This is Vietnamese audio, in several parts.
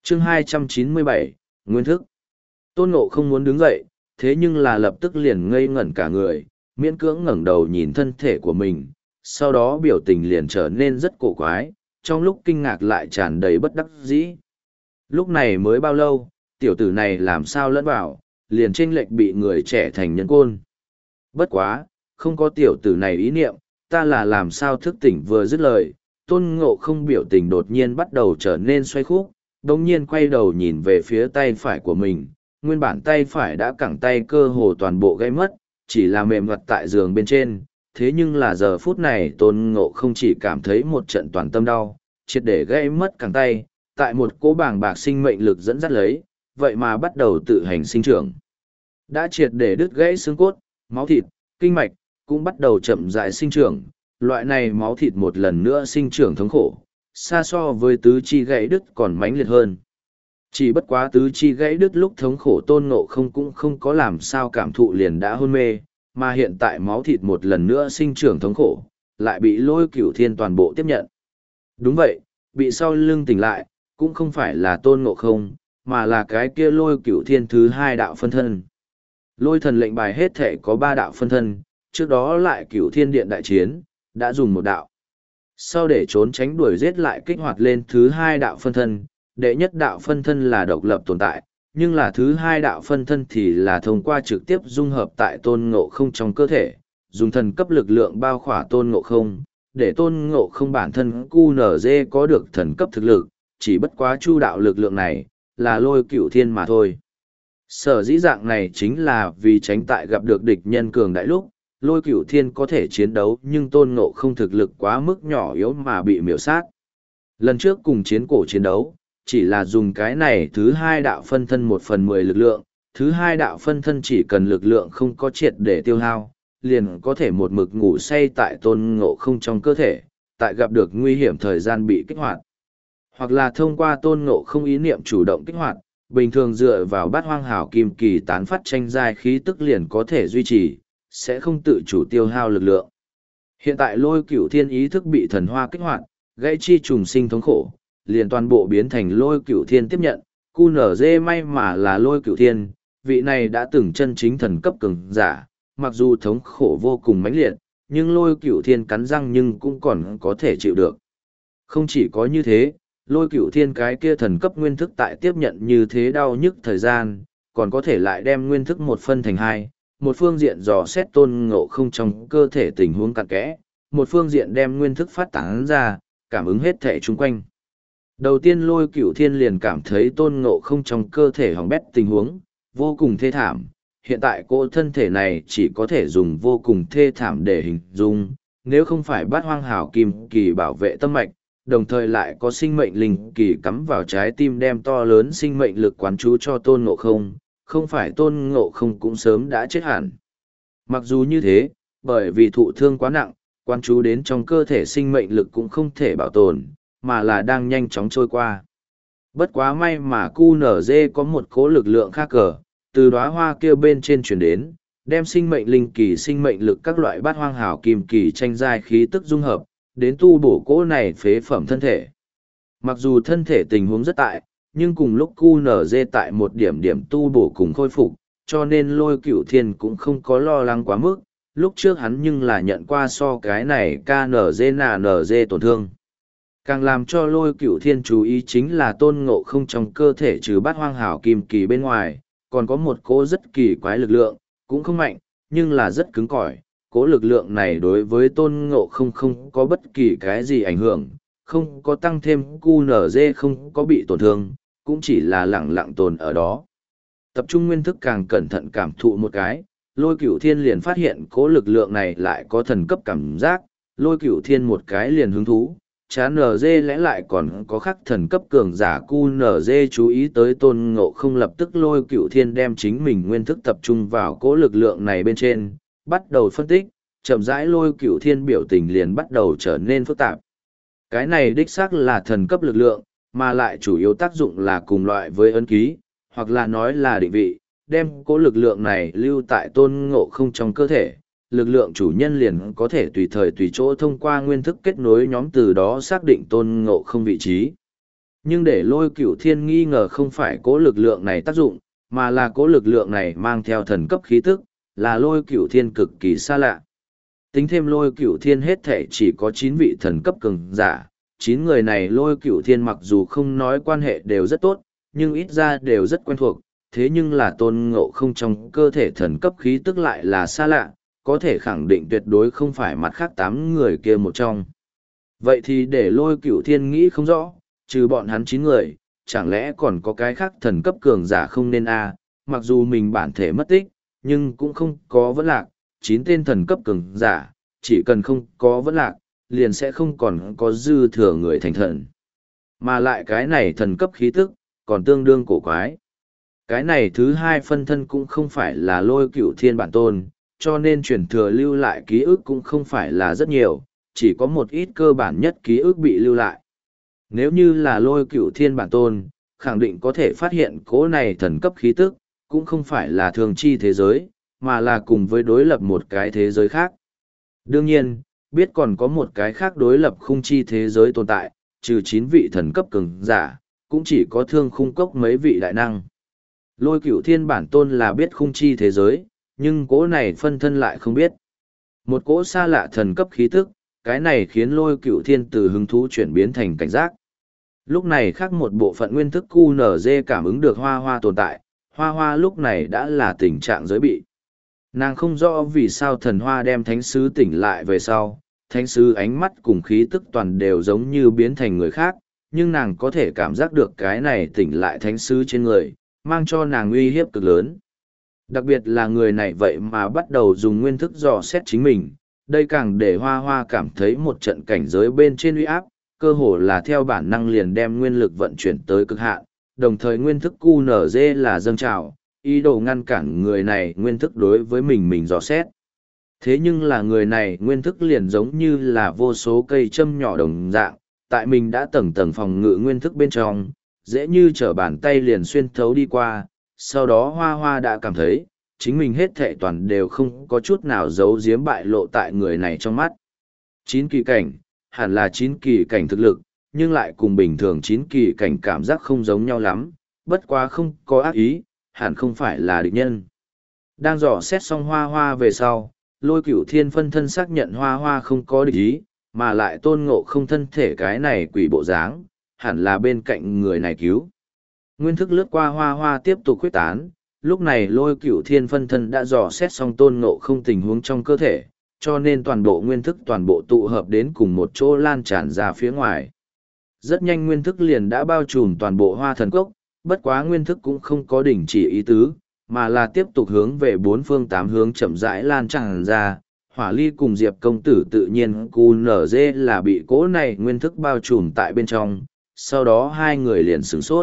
Chương 297, Nguyên thức. Tôn Ngộ không muốn đứng dậy, thế nhưng là lập tức liền ngây ngẩn cả người, miễn cưỡng ngẩng đầu nhìn thân thể của mình, sau đó biểu tình liền trở nên rất cổ quái, trong lúc kinh ngạc lại tràn đầy bất đắc dĩ. Lúc này mới bao lâu, tiểu tử này làm sao lẫn vào, liền chênh lệch bị người trẻ thành nhân côn. Bất quá, không có tiểu tử này ý niệm, ta là làm sao thức tỉnh vừa dứt lời, Tôn Ngộ không biểu tình đột nhiên bắt đầu trở nên xoay khúc, đồng nhiên quay đầu nhìn về phía tay phải của mình, nguyên bản tay phải đã cẳng tay cơ hồ toàn bộ gãy mất, chỉ là mềm mặt tại giường bên trên, thế nhưng là giờ phút này Tôn Ngộ không chỉ cảm thấy một trận toàn tâm đau, triệt để gãy mất cẳng tay, tại một cỗ bàng bạc sinh mệnh lực dẫn dắt lấy, vậy mà bắt đầu tự hành sinh trưởng. Đã triệt để đứt gãy xương cốt, máu thịt, kinh mạch, cũng bắt đầu chậm rãi sinh trưởng, loại này máu thịt một lần nữa sinh trưởng thống khổ, xa so với tứ chi gãy đứt còn mãnh liệt hơn. Chỉ bất quá tứ chi gãy đứt lúc thống khổ Tôn Ngộ không cũng không có làm sao cảm thụ liền đã hôn mê, mà hiện tại máu thịt một lần nữa sinh trưởng thống khổ, lại bị Lôi Cửu Thiên toàn bộ tiếp nhận. Đúng vậy, bị sau lưng tỉnh lại, cũng không phải là Tôn Ngộ không, mà là cái kia Lôi Cửu Thiên thứ hai đạo phân thân. Lôi thần lệnh bài hết thể có 3 đạo phân thân, trước đó lại Cửu Thiên Điện đại chiến, đã dùng 1 đạo. Sau để trốn tránh đuổi giết lại kích hoạt lên thứ 2 đạo phân thân, đệ nhất đạo phân thân là độc lập tồn tại, nhưng là thứ 2 đạo phân thân thì là thông qua trực tiếp dung hợp tại Tôn Ngộ không trong cơ thể, dùng thần cấp lực lượng bao khỏa Tôn Ngộ không, để Tôn Ngộ không bản thân QNZ có được thần cấp thực lực, chỉ bất quá chu đạo lực lượng này, là Lôi Cửu Thiên mà thôi. Sở dĩ dạng này chính là vì tránh tại gặp được địch nhân cường đại lúc, Lôi Cửu Thiên có thể chiến đấu nhưng Tôn Ngộ không thực lực quá mức nhỏ yếu mà bị miểu sát. Lần trước cùng chiến cổ chiến đấu, chỉ là dùng cái này thứ 2 đạo phân thân 1/10 lực lượng, thứ 2 đạo phân thân chỉ cần lực lượng không có triệt để tiêu hao, liền có thể một mực ngủ say tại Tôn Ngộ không trong cơ thể, tại gặp được nguy hiểm thời gian bị kích hoạt. Hoặc là thông qua Tôn Ngộ không ý niệm chủ động kích hoạt, bình thường dựa vào Bát Hoang Hảo Kim Kỳ tán phát tranh giai khí tức liền có thể duy trì, sẽ không tự chủ tiêu hao lực lượng. Hiện tại Lôi Cửu Thiên ý thức bị thần hoa kích hoạt, gãy chi trùng sinh thống khổ, liền toàn bộ biến thành Lôi Cửu Thiên tiếp nhận, QNZ may mà là Lôi Cửu Thiên, vị này đã từng chân chính thần cấp cường giả, mặc dù thống khổ vô cùng mãnh liệt, nhưng Lôi Cửu Thiên cắn răng nhưng cũng còn có thể chịu được. Không chỉ có như thế, Lôi Cửu Thiên cái kia thần cấp nguyên thức tại tiếp nhận như thế đau nhức thời gian, còn có thể lại đem nguyên thức một phân thành 2, một phương diện dò xét Tôn Ngộ không trong cơ thể tình huống cặn kẽ, một phương diện đem nguyên thức phát tán ra, cảm ứng hết thể chung quanh. Đầu tiên Lôi Cửu Thiên liền cảm thấy Tôn Ngộ không trong cơ thể hỏng bét tình huống, vô cùng thê thảm. Hiện tại cô thân thể này chỉ có thể dùng vô cùng thê thảm để hình dung, nếu không phải Bát Hoang Hảo Kim Kỳ bảo vệ tâm mạch, đồng thời lại có sinh mệnh linh kỳ cắm vào trái tim đem to lớn sinh mệnh lực quán chú cho Tôn Ngộ không, không phải Tôn Ngộ không cũng sớm đã chết hẳn. Mặc dù như thế, bởi vì thụ thương quá nặng, quán chú đến trong cơ thể sinh mệnh lực cũng không thể bảo tồn, mà là đang nhanh chóng trôi qua. Bất quá may mà QNZ có một cỗ lực lượng khác cờ, từ đóa hoa kia bên trên chuyển đến, đem sinh mệnh linh kỳ sinh mệnh lực các loại Bát Hoang Hảo Kim Kỳ tranh giai khí tức dung hợp, đến tu bổ cỗ này phế phẩm thân thể. Mặc dù thân thể tình huống rất tại, nhưng cùng lúc QNZ tại một điểm điểm tu bổ cùng khôi phục, cho nên Lôi Cửu Thiên cũng không có lo lắng quá mức, lúc trước hắn nhưng là nhận qua so cái này KNZ tổn thương. Càng làm cho Lôi Cửu Thiên chú ý chính là Tôn Ngộ không trong cơ thể trừ Bát Hoang Hảo Kim Kỳ bên ngoài, còn có một cỗ rất kỳ quái lực lượng, cũng không mạnh, nhưng là rất cứng cỏi. Cỗ lực lượng này đối với Tôn Ngộ không có bất kỳ cái gì ảnh hưởng, không có tăng thêm QNZ không có bị tổn thương, cũng chỉ là lẳng lặng tồn ở đó. Tập trung nguyên thức càng cẩn thận cảm thụ một cái, Lôi Cửu Thiên liền phát hiện cỗ lực lượng này lại có thần cấp cảm giác, Lôi Cửu Thiên một cái liền hứng thú, chán NG lẽ lại còn có khắc thần cấp cường giả QNZ chú ý tới Tôn Ngộ không, lập tức Lôi Cửu Thiên đem chính mình nguyên thức tập trung vào cỗ lực lượng này bên trên, bắt đầu phân tích, chậm rãi Lôi Cửu Thiên biểu tình liền bắt đầu trở nên phức tạp. Cái này đích xác là thần cấp lực lượng, mà lại chủ yếu tác dụng là cùng loại với ấn ký, hoặc là nói là định vị, đem cỗ lực lượng này lưu tại Tôn Ngộ không trong cơ thể. Lực lượng chủ nhân liền có thể tùy thời tùy chỗ thông qua nguyên thức kết nối nhóm, từ đó xác định Tôn Ngộ không vị trí. Nhưng để Lôi Cửu Thiên nghi ngờ không phải cố lực lượng này tác dụng, mà là cố lực lượng này mang theo thần cấp khí tức, là Lôi Cửu Thiên cực kỳ xa lạ. Tính thêm Lôi Cửu Thiên hết thể chỉ có 9 vị thần cấp cường giả, 9 người này Lôi Cửu Thiên mặc dù không nói quan hệ đều rất tốt, nhưng ít ra đều rất quen thuộc, thế nhưng là Tôn Ngộ Không trong cơ thể thần cấp khí tức lại là xa lạ, có thể khẳng định tuyệt đối không phải mặt khác 8 người kia một trong. Vậy thì để Lôi Cửu Thiên nghĩ không rõ, trừ bọn hắn 9 người, chẳng lẽ còn có cái khác thần cấp cường giả không nên mặc dù mình bản thể mất tích, nhưng cũng không có vấn lạc, 9 tên thần cấp cường giả, chỉ cần không có vấn lạc, liền sẽ không còn có dư thừa người thành thần. Mà lại cái này thần cấp khí tức, còn tương đương cổ quái. Cái này thứ hai phân thân cũng không phải là Lôi Cửu Thiên bản tôn, cho nên truyền thừa lưu lại ký ức cũng không phải là rất nhiều, chỉ có một ít cơ bản nhất ký ức bị lưu lại. Nếu như là Lôi Cửu Thiên bản tôn, khẳng định có thể phát hiện cố này thần cấp khí tức, cũng không phải là thường chi thế giới, mà là cùng với đối lập một cái thế giới khác. Đương nhiên, biết còn có một cái khác đối lập khung chi thế giới tồn tại, trừ 9 vị thần cấp cường giả, cũng chỉ có Thương Khung Cốc mấy vị đại năng. Lôi Cửu Thiên bản tôn là biết khung chi thế giới, nhưng cỗ này phân thân lại không biết. Một cỗ xa lạ thần cấp khí tức, cái này khiến Lôi Cửu Thiên từ hứng thú chuyển biến thành cảnh giác. Lúc này khác một bộ phận nguyên thức QNZ cảm ứng được Hoa Hoa tồn tại, Hoa Hoa lúc này đã là tình trạng giới bị. Nàng không rõ vì sao thần hoa đem thánh sứ tỉnh lại về sau, thánh sứ ánh mắt cùng khí tức toàn đều giống như biến thành người khác, nhưng nàng có thể cảm giác được cái này tỉnh lại thánh sứ trên người, mang cho nàng uy hiếp cực lớn. Đặc biệt là người này vậy mà bắt đầu dùng nguyên thức dò xét chính mình, đây càng để Hoa Hoa cảm thấy một trận cảnh giới bên trên uy áp, cơ hồ là theo bản năng liền đem nguyên lực vận chuyển tới cực hạn, đồng thời nguyên thức QNZ là dâng trào, ý đồ ngăn cản người này nguyên thức đối với mình dò xét. Thế nhưng là người này nguyên thức liền giống như là vô số cây châm nhỏ đồng dạng, tại mình đã tầng tầng phòng ngự nguyên thức bên trong, dễ như trở bàn tay liền xuyên thấu đi qua, sau đó Hoa Hoa đã cảm thấy, chính mình hết thệ toàn đều không có chút nào giấu giếm bại lộ tại người này trong mắt. 9 kỳ cảnh, hẳn là 9 kỳ cảnh thực lực, nhưng lại cùng bình thường 9 kỳ cảnh cảm giác không giống nhau lắm, bất quá không có ác ý, hẳn không phải là địch nhân. Đang dò xét xong Hoa Hoa về sau, Lôi Cửu Thiên phân thân xác nhận Hoa Hoa không có địch ý, mà lại Tôn Ngộ Không thân thể cái này quỷ bộ dáng, hẳn là bên cạnh người này cứu. Nguyên thức lướt qua Hoa Hoa tiếp tục khuếch tán, lúc này Lôi Cửu Thiên phân thân đã dò xét xong Tôn Ngộ Không tình huống trong cơ thể, cho nên toàn bộ nguyên thức toàn bộ tụ hợp đến cùng một chỗ lan tràn ra phía ngoài. Rất nhanh nguyên thức liền đã bao trùm toàn bộ Hoa Thần Cốc, bất quá nguyên thức cũng không có đình chỉ ý tứ, mà là tiếp tục hướng về 4 phương 8 hướng chậm rãi lan tràn ra. Hỏa Ly cùng Diệp công tử tự nhiên QNZ là bị cỗ này nguyên thức bao trùm tại bên trong, sau đó hai người liền sửng sốt.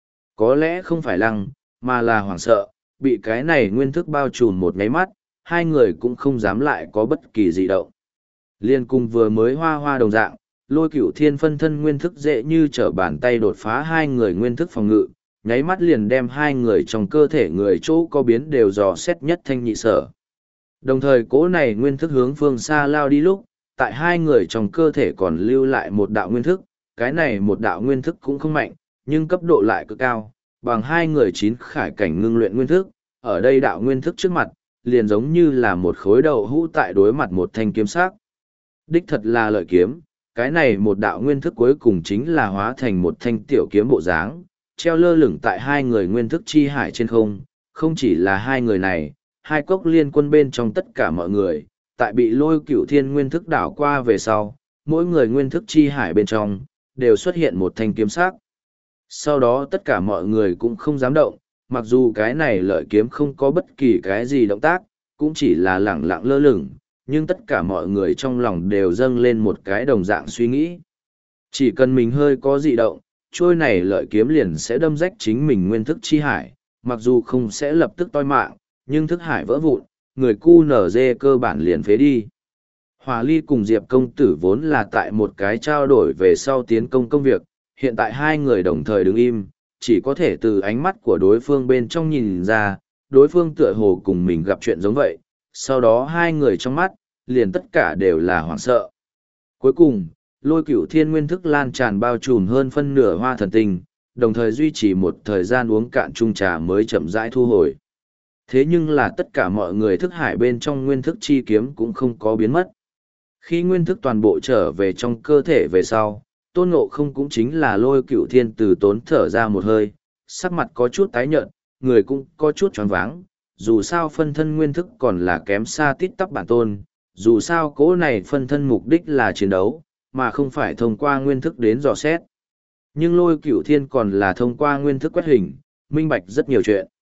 Có lẽ không phải lăng, mà là hoảng sợ, bị cái này nguyên thức bao trùm một nháy mắt, hai người cũng không dám lại có bất kỳ gì động. Liên cùng vừa mới Hoa Hoa đồng dạng, Lôi Cửu Thiên phân thân nguyên thức dễ như trở bàn tay đột phá hai người nguyên thức phòng ngự, nháy mắt liền đem hai người trong cơ thể người chỗ có biến đều dò xét nhất thanh nhị sở. Đồng thời cỗ này nguyên thức hướng phương xa lao đi lúc, tại hai người trong cơ thể còn lưu lại một đạo nguyên thức, cái này một đạo nguyên thức cũng không mạnh, nhưng cấp độ lại cực cao, bằng hai người 9 khải cảnh ngưng luyện nguyên thức, ở đây đạo nguyên thức trước mặt, liền giống như là một khối đậu hũ tại đối mặt một thanh kiếm sắc. Đích thật là lợi kiếm, cái này một đạo nguyên thức cuối cùng chính là hóa thành một thanh tiểu kiếm bộ dáng, treo lơ lửng tại hai người nguyên thức chi hải trên không, không chỉ là hai người này, hai cốc liên quân bên trong tất cả mọi người, tại bị Lôi Cửu Thiên nguyên thức đảo qua về sau, mỗi người nguyên thức chi hải bên trong, đều xuất hiện một thanh kiếm sắc. Sau đó tất cả mọi người cũng không dám động, mặc dù cái này lợi kiếm không có bất kỳ cái gì động tác, cũng chỉ là lẳng lặng lơ lửng, nhưng tất cả mọi người trong lòng đều dâng lên một cái đồng dạng suy nghĩ. Chỉ cần mình hơi có dị động, trôi này lợi kiếm liền sẽ đâm rách chính mình nguyên thức chi hải, mặc dù không sẽ lập tức toi mạng, nhưng thức hải vỡ vụn, người QNZ cơ bản liền phế đi. Hỏa Ly cùng Diệp công tử vốn là tại một cái trao đổi về sau tiến công công việc, hiện tại hai người đồng thời đứng im, chỉ có thể từ ánh mắt của đối phương bên trong nhìn ra, đối phương tựa hồ cùng mình gặp chuyện giống vậy, sau đó hai người trong mắt, liền tất cả đều là hoảng sợ. Cuối cùng, Lôi Cửu Thiên nguyên thức lan tràn bao trùm hơn phân nửa hoa thần tinh, đồng thời duy trì một thời gian uống cạn chung trà mới chậm rãi thu hồi. Thế nhưng là tất cả mọi người thức hải bên trong nguyên thức chi kiếm cũng không có biến mất. Khi nguyên thức toàn bộ trở về trong cơ thể về sau, Tôn Ngộ không cũng chính là Lôi Cửu Thiên từ tốn thở ra một hơi, sắc mặt có chút tái nhợt, người cũng có chút choáng váng, dù sao phân thân nguyên thức còn là kém xa tít tắp bản tôn, dù sao cỗ này phân thân mục đích là chiến đấu, mà không phải thông qua nguyên thức đến dò xét. Nhưng Lôi Cửu Thiên còn là thông qua nguyên thức quét hình, minh bạch rất nhiều chuyện.